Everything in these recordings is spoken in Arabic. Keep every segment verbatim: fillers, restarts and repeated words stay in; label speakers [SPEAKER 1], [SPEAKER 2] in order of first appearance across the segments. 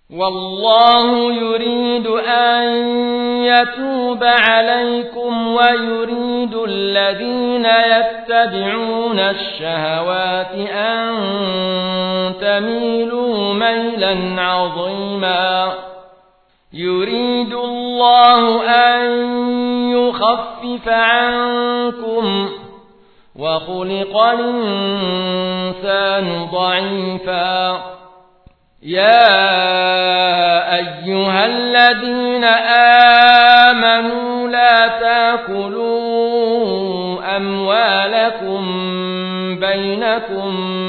[SPEAKER 1] والله يريد أن يتوب عليكم ويريد الذين يتبعون الشهوات أن تميلوا ميلا عظيما يريد الله أن يخفف عنكم وخلق الإنسان ضعيفا يا أيها الذين آمنوا لا تأكلوا أموالكم بينكم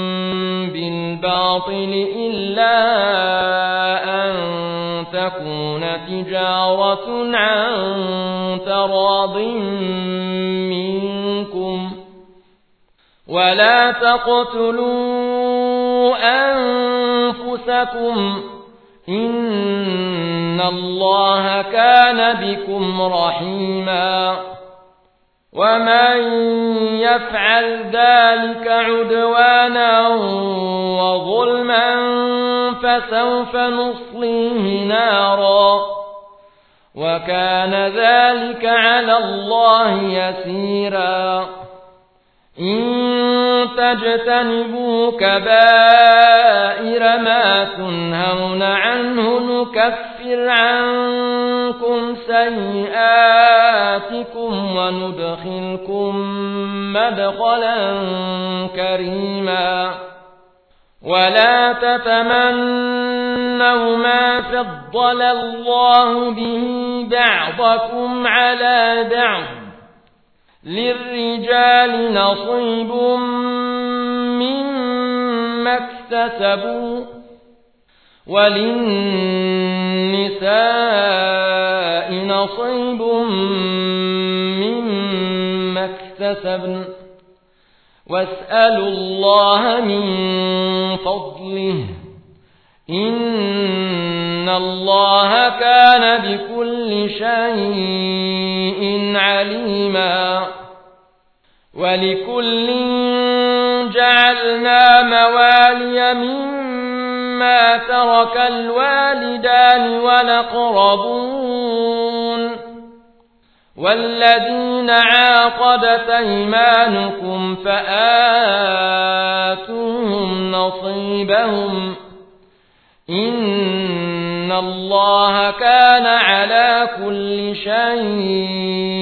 [SPEAKER 1] بالباطل إلا أن تكون تجارة عن تراض منكم ولا تقتلوا أنفسكم إن الله كان بكم رحيما ومن يفعل ذلك عدوانا وظلما فسوف نصليه نارا وكان ذلك على الله يسيرا إن تجتنبوا كبائر ما تنهون عنه نكفر عنكم سيئاتكم وندخلكم مدخلا كريما ولا تتمنوا ما فضل الله به بعضكم على بعض للرجال نصيب مما اكتسبوا وللنساء نصيب مما اكتسبن واسألوا الله من فضله إن الله كان بكل شيء عليما ولكل جعلنا موالي مما ترك الوالدان والأقربون والذين عاقدت أيمانكم فآتوهم نصيبهم إن الله كان على كل شيء